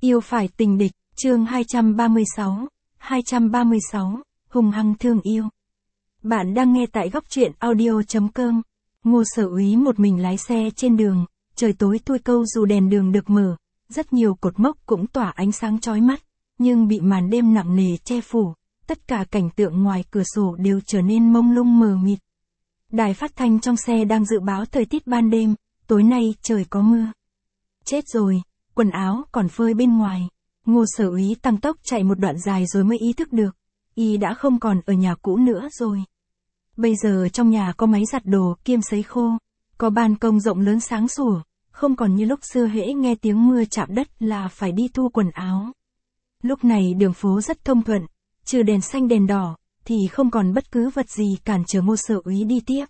Yêu phải tình địch, chương 236, hung hăng thương yêu. Bạn đang nghe tại góc truyện audio.com. Ngô Sở Úy một mình lái xe trên đường, trời tối thui câu dù đèn đường được mở, rất nhiều cột mốc cũng tỏa ánh sáng chói mắt, nhưng bị màn đêm nặng nề che phủ, tất cả cảnh tượng ngoài cửa sổ đều trở nên mông lung mờ mịt. Đài phát thanh trong xe đang dự báo thời tiết ban đêm, tối nay trời có mưa. Chết rồi, quần áo còn phơi bên ngoài. Ngô Sở Úy tăng tốc chạy một đoạn dài rồi mới ý thức được, y đã không còn ở nhà cũ nữa rồi. Bây giờ trong nhà có máy giặt đồ kiêm sấy khô, có ban công rộng lớn sáng sủa, không còn như lúc xưa hễ nghe tiếng mưa chạm đất là phải đi thu quần áo. Lúc này đường phố rất thông thuận, trừ đèn xanh đèn đỏ, thì không còn bất cứ vật gì cản trở Ngô Sở Úy đi tiếp.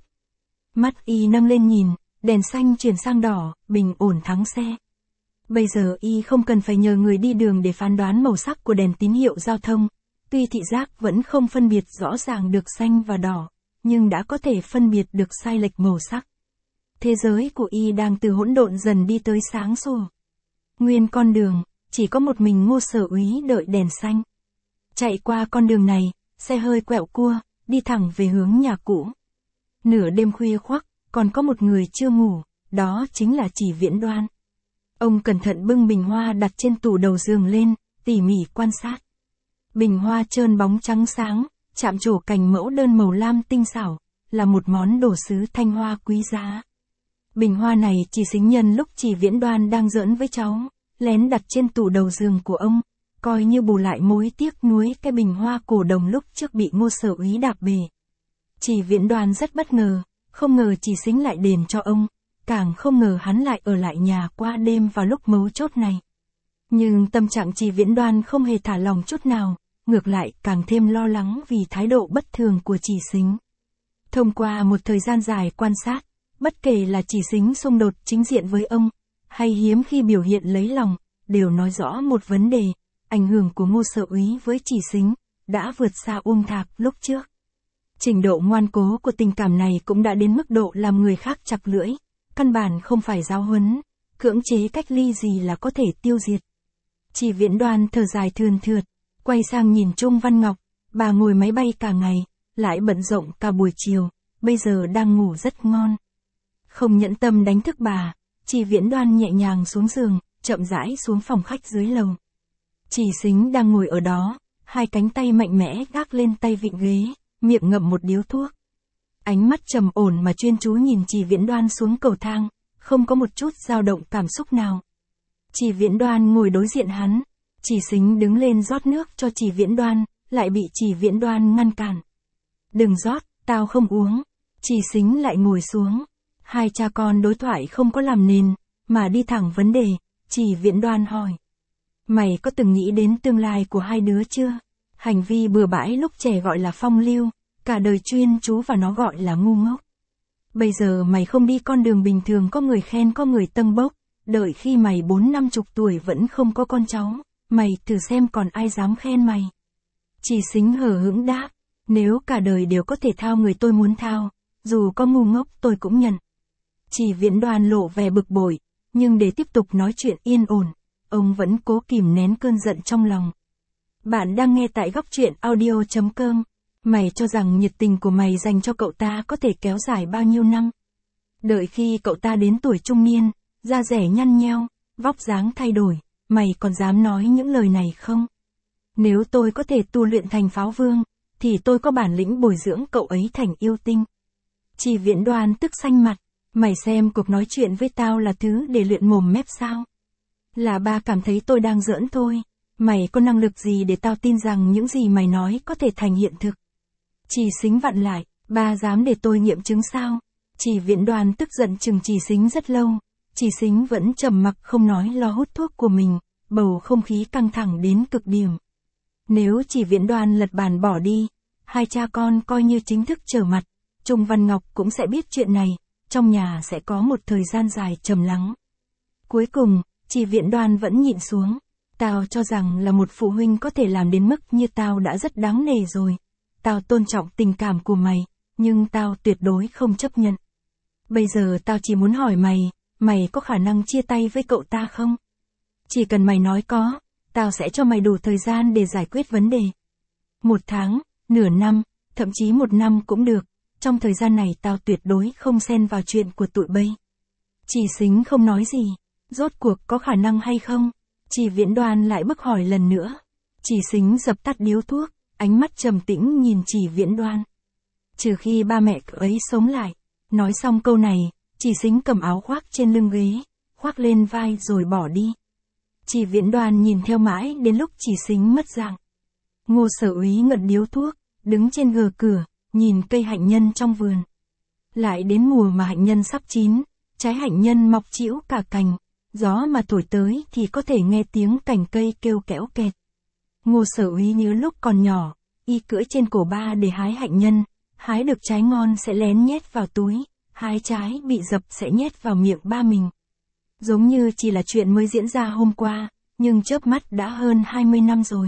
Mắt y nâng lên nhìn, đèn xanh chuyển sang đỏ, bình ổn thắng xe. Bây giờ y không cần phải nhờ người đi đường để phán đoán màu sắc của đèn tín hiệu giao thông, tuy thị giác vẫn không phân biệt rõ ràng được xanh và đỏ, nhưng đã có thể phân biệt được sai lệch màu sắc. Thế giới của y đang từ hỗn độn dần đi tới sáng sủa. Nguyên con đường, chỉ có một mình Ngô Sở Úy đợi đèn xanh. Chạy qua con đường này, xe hơi quẹo cua, đi thẳng về hướng nhà cũ. Nửa đêm khuya khoắt, còn có một người chưa ngủ, đó chính là Chỉ Viễn Đoan. Ông cẩn thận bưng bình hoa đặt trên tủ đầu giường lên, tỉ mỉ quan sát. Bình hoa trơn bóng trắng sáng, chạm trổ cành mẫu đơn màu lam tinh xảo, là một món đồ sứ thanh hoa quý giá. Bình hoa này Chỉ Sính nhân lúc Chỉ Viễn Đoan đang giỡn với cháu, lén đặt trên tủ đầu giường của ông, coi như bù lại mối tiếc nuối cái bình hoa cổ đồng lúc trước bị Ngô Sở Úy đạp bể. Chỉ Viễn Đoan rất bất ngờ, không ngờ Chỉ Sính lại đền cho ông, càng không ngờ hắn lại ở lại nhà qua đêm vào lúc mấu chốt này. Nhưng tâm trạng Chỉ Viễn Đoan không hề thả lòng chút nào, ngược lại càng thêm lo lắng vì thái độ bất thường của Chỉ Sính. Thông qua một thời gian dài quan sát, bất kể là Chỉ Sính xung đột chính diện với ông, hay hiếm khi biểu hiện lấy lòng, đều nói rõ một vấn đề, ảnh hưởng của Ngô Sở Úy với Chỉ Sính đã vượt xa Uông Thạc lúc trước. Trình độ ngoan cố của tình cảm này cũng đã đến mức độ làm người khác chặt lưỡi, căn bản không phải giáo huấn, cưỡng chế cách ly gì là có thể tiêu diệt. Chỉ Viễn Đoan thở dài thườn thượt, quay sang nhìn Trung Văn Ngọc, bà ngồi máy bay cả ngày, lại bận rộn cả buổi chiều, bây giờ đang ngủ rất ngon. Không nhẫn tâm đánh thức bà, Chỉ Viễn Đoan nhẹ nhàng xuống giường, chậm rãi xuống phòng khách dưới lầu. Chỉ Sính đang ngồi ở đó, hai cánh tay mạnh mẽ gác lên tay vịn ghế, miệng ngậm một điếu thuốc. Ánh mắt trầm ổn mà chuyên chú nhìn Chỉ Viễn Đoan xuống cầu thang, không có một chút dao động cảm xúc nào. Chỉ Viễn Đoan ngồi đối diện hắn, Chỉ Sính đứng lên rót nước cho Chỉ Viễn Đoan, lại bị Chỉ Viễn Đoan ngăn cản. Đừng rót, tao không uống. Chỉ Sính lại ngồi xuống. Hai cha con đối thoại không có làm nền, mà đi thẳng vấn đề. Chỉ Viễn Đoan hỏi: mày có từng nghĩ đến tương lai của hai đứa chưa? Hành vi bừa bãi lúc trẻ gọi là phong lưu, cả đời chuyên chú và nó gọi là ngu ngốc. Bây giờ mày không đi con đường bình thường có người khen có người tâng bốc, đợi khi mày 40-50 tuổi vẫn không có con cháu, mày thử xem còn ai dám khen mày. Chỉ Sính hờ hững đáp: nếu cả đời đều có thể thao người tôi muốn thao, dù có ngu ngốc tôi cũng nhận. Chỉ Viễn Đoan lộ vẻ bực bội, nhưng để tiếp tục nói chuyện yên ổn, ông vẫn cố kìm nén cơn giận trong lòng. Bạn đang nghe tại góc truyện audio.com. Mày cho rằng nhiệt tình của mày dành cho cậu ta có thể kéo dài bao nhiêu năm? Đợi khi cậu ta đến tuổi trung niên, da dẻ nhăn nheo, vóc dáng thay đổi, mày còn dám nói những lời này không? Nếu tôi có thể tu luyện thành pháo vương, thì tôi có bản lĩnh bồi dưỡng cậu ấy thành yêu tinh. Chỉ Viễn Đoan tức xanh mặt: mày xem cuộc nói chuyện với tao là thứ để luyện mồm mép sao? Là ba cảm thấy tôi đang giỡn thôi. Mày có năng lực gì để tao tin rằng những gì mày nói có thể thành hiện thực? Chỉ Sính vặn lại: ba dám để tôi nghiệm chứng sao? Chỉ Viễn Đoan tức giận chừng Chỉ Sính rất lâu. Chỉ Sính vẫn trầm mặc không nói, lo hút thuốc của mình, bầu không khí căng thẳng đến cực điểm. Nếu Chỉ Viễn Đoan lật bàn bỏ đi, hai cha con coi như chính thức trở mặt, Trung Văn Ngọc cũng sẽ biết chuyện này, trong nhà sẽ có một thời gian dài trầm lắng. Cuối cùng, Chỉ Viễn Đoan vẫn nhịn xuống: tao cho rằng là một phụ huynh có thể làm đến mức như tao đã rất đáng nể rồi. Tao tôn trọng tình cảm của mày, nhưng tao tuyệt đối không chấp nhận. Bây giờ tao chỉ muốn hỏi mày, mày có khả năng chia tay với cậu ta không? Chỉ cần mày nói có, tao sẽ cho mày đủ thời gian để giải quyết vấn đề. 1 tháng, nửa năm, thậm chí 1 năm cũng được, trong thời gian này tao tuyệt đối không xen vào chuyện của tụi bay. Chỉ Sính không nói gì, rốt cuộc có khả năng hay không? Chỉ Viễn Đoan lại bức hỏi lần nữa. Chỉ Sính dập tắt điếu thuốc, ánh mắt trầm tĩnh nhìn Chỉ Viễn Đoan. Trừ khi ba mẹ cậu ấy sống lại. Nói xong câu này, Chỉ Sính cầm áo khoác trên lưng ghế, khoác lên vai rồi bỏ đi. Chỉ Viễn Đoan nhìn theo mãi đến lúc Chỉ Sính mất dạng. Ngô Sở Úy ngậm điếu thuốc, đứng trên gờ cửa, nhìn cây hạnh nhân trong vườn. Lại đến mùa mà hạnh nhân sắp chín, trái hạnh nhân mọc trĩu cả cành, gió mà thổi tới thì có thể nghe tiếng cành cây kêu kéo kẹt. Ngô Sở Úy nhớ lúc còn nhỏ, y cưỡi trên cổ ba để hái hạnh nhân, hái được trái ngon sẽ lén nhét vào túi, hái trái bị dập sẽ nhét vào miệng ba mình. Giống như chỉ là chuyện mới diễn ra hôm qua, nhưng chớp mắt đã hơn 20 năm rồi.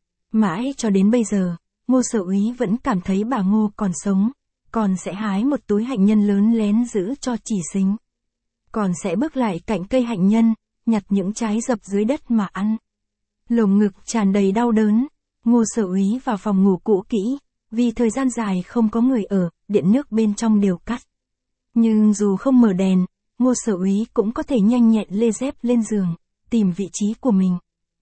Mãi cho đến bây giờ, Ngô Sở Úy vẫn cảm thấy bà Ngô còn sống, còn sẽ hái một túi hạnh nhân lớn lén giữ cho Chỉ Sính. Còn sẽ bước lại cạnh cây hạnh nhân, nhặt những trái dập dưới đất mà ăn. Lồng ngực tràn đầy đau đớn, Ngô Sở Úy vào phòng ngủ cũ kỹ, vì thời gian dài không có người ở, điện nước bên trong đều cắt. Nhưng dù không mở đèn, Ngô Sở Úy cũng có thể nhanh nhẹn lê dép lên giường, tìm vị trí của mình.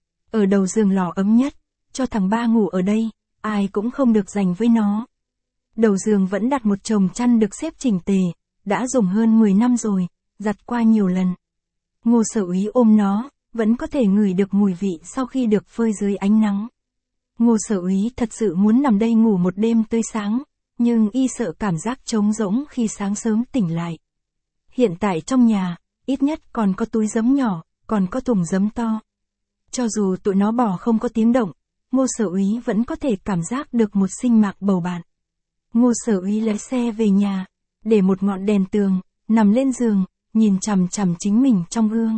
Ở đầu giường lò ấm nhất, cho thằng ba ngủ ở đây, ai cũng không được giành với nó. Đầu giường vẫn đặt một chồng chăn được xếp chỉnh tề, đã dùng hơn 10 năm rồi, giặt qua nhiều lần. Ngô Sở Úy ôm nó, vẫn có thể ngửi được mùi vị sau khi được phơi dưới ánh nắng. Ngô Sở Úy thật sự muốn nằm đây ngủ một đêm tươi sáng, nhưng y sợ cảm giác trống rỗng khi sáng sớm tỉnh lại. Hiện tại trong nhà, ít nhất còn có túi giấm nhỏ, còn có thùng giấm to. Cho dù tụi nó bỏ không có tiếng động, Ngô Sở Úy vẫn có thể cảm giác được một sinh mạng bầu bạn. Ngô Sở Úy lái xe về nhà, để một ngọn đèn tường, nằm lên giường, nhìn chằm chằm chính mình trong gương.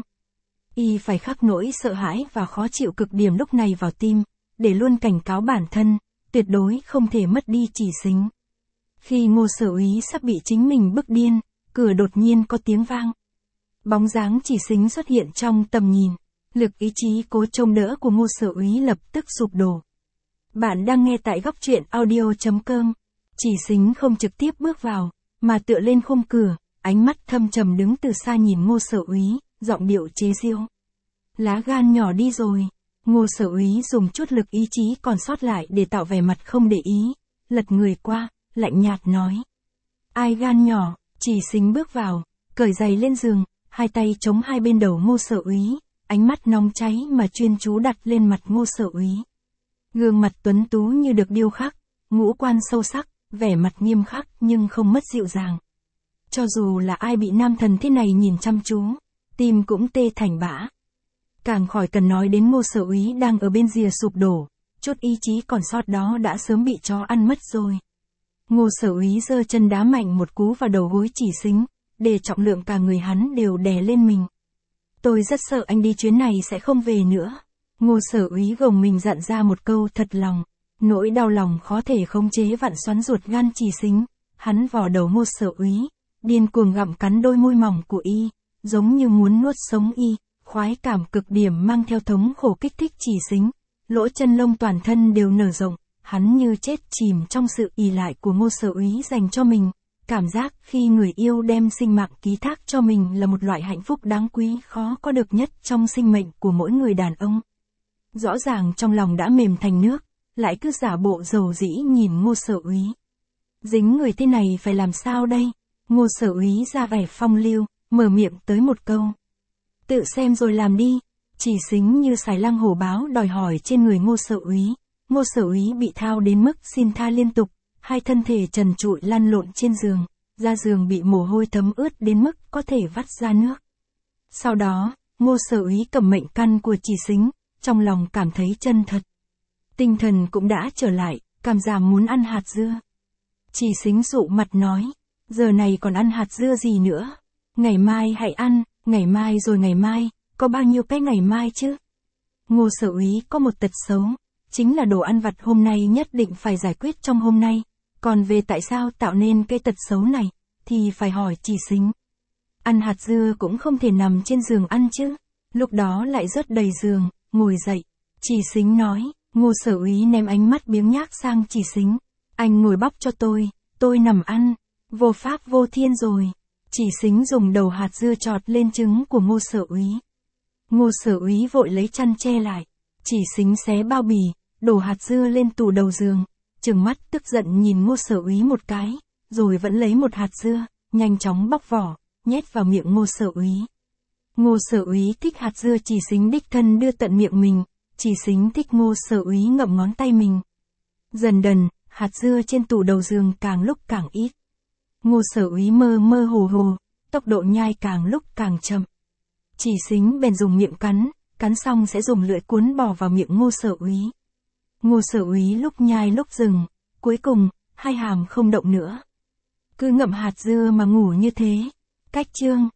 Y phải khắc nỗi sợ hãi và khó chịu cực điểm lúc này vào tim, để luôn cảnh cáo bản thân, tuyệt đối không thể mất đi Chỉ Sính. Khi Ngô Sở Úy sắp bị chính mình bức điên, cửa đột nhiên có tiếng vang. Bóng dáng Chỉ Sính xuất hiện trong tầm nhìn, lực ý chí cố trông đỡ của Ngô Sở Úy lập tức sụp đổ. Bạn đang nghe tại góc truyện audio.com. Chỉ Sính không trực tiếp bước vào, mà tựa lên khung cửa, ánh mắt thâm trầm đứng từ xa nhìn Ngô Sở Úy, giọng điệu chế giễu. Lá gan nhỏ đi rồi. Ngô Sở Úy dùng chút lực ý chí còn sót lại để tạo vẻ mặt không để ý, lật người qua, lạnh nhạt nói. Ai gan nhỏ? Chỉ Sính bước vào, cởi giày lên giường, hai tay chống hai bên đầu Ngô Sở Úy, ánh mắt nóng cháy mà chuyên chú đặt lên mặt Ngô Sở Úy. Gương mặt tuấn tú như được điêu khắc, ngũ quan sâu sắc, vẻ mặt nghiêm khắc nhưng không mất dịu dàng. Cho dù là ai bị nam thần thế này nhìn chăm chú, tim cũng tê thành bã. Càng khỏi cần nói đến Ngô Sở Úy đang ở bên rìa sụp đổ, chút ý chí còn sót đó đã sớm bị chó ăn mất rồi. Ngô Sở Úy giơ chân đá mạnh một cú vào đầu gối Chỉ Sính, để trọng lượng cả người hắn đều đè lên mình. Tôi rất sợ anh đi chuyến này sẽ không về nữa. Ngô Sở Úy gồng mình dặn ra một câu thật lòng. Nỗi đau lòng khó thể khống chế vặn xoắn ruột gan Chỉ Sính. Hắn vò đầu Ngô Sở Úy, điên cuồng gặm cắn đôi môi mỏng của y, giống như muốn nuốt sống y. Khoái cảm cực điểm mang theo thống khổ kích thích Chỉ Sính. Lỗ chân lông toàn thân đều nở rộng, hắn như chết chìm trong sự ỷ lại của Ngô Sở Úy dành cho mình. Cảm giác khi người yêu đem sinh mạng ký thác cho mình là một loại hạnh phúc đáng quý khó có được nhất trong sinh mệnh của mỗi người đàn ông. Rõ ràng trong lòng đã mềm thành nước, lại cứ giả bộ dầu dĩ nhìn Ngô Sở Úy. Dính người thế này phải làm sao đây? Ngô Sở Úy ra vẻ phong lưu, mở miệng tới một câu. Tự xem rồi làm đi. Chỉ Sính như xài lang hổ báo đòi hỏi trên người Ngô Sở Úy. Ngô Sở Úy bị thao đến mức xin tha liên tục, hai thân thể trần trụi lăn lộn trên giường, da giường bị mồ hôi thấm ướt đến mức có thể vắt ra nước. Sau đó, Ngô Sở Úy cầm mệnh căn của Chỉ Sính, trong lòng cảm thấy chân thật. Tinh thần cũng đã trở lại, cảm giảm muốn ăn hạt dưa. Chỉ Sính dụ mặt nói, giờ này còn ăn hạt dưa gì nữa? Ngày mai hãy ăn, ngày mai rồi ngày mai, có bao nhiêu cái ngày mai chứ? Ngô Sở Úy có một tật xấu, chính là đồ ăn vặt hôm nay nhất định phải giải quyết trong hôm nay. Còn về tại sao tạo nên cái tật xấu này, thì phải hỏi Chỉ Sính. Ăn hạt dưa cũng không thể nằm trên giường ăn chứ. Lúc đó lại rớt đầy giường, ngồi dậy. Chỉ Sính nói, Ngô Sở Úy ném ánh mắt biếng nhác sang Chỉ Sính. Anh ngồi bóc cho tôi nằm ăn, vô pháp vô thiên rồi. Chỉ Sính dùng đầu hạt dưa chọt lên trứng của Ngô Sở Úy. Ngô Sở Úy vội lấy chăn che lại. Chỉ Sính xé bao bì, đổ hạt dưa lên tủ đầu giường, trừng mắt tức giận nhìn Ngô Sở Úy một cái, rồi vẫn lấy một hạt dưa, nhanh chóng bóc vỏ, nhét vào miệng Ngô Sở Úy. Ngô Sở Úy thích hạt dưa Chỉ Sính đích thân đưa tận miệng mình, Chỉ Sính thích Ngô Sở Úy ngậm ngón tay mình. Dần dần, hạt dưa trên tủ đầu giường càng lúc càng ít. Ngô Sở Úy mơ mơ hồ, tốc độ nhai càng lúc càng chậm. Chỉ Sính bèn dùng miệng cắn xong sẽ dùng lưỡi cuốn bò vào miệng Ngô Sở Úy. Ngô Sở Úy lúc nhai lúc dừng, cuối cùng, hai hàm không động nữa. Cứ ngậm hạt dưa mà ngủ như thế. Cách chương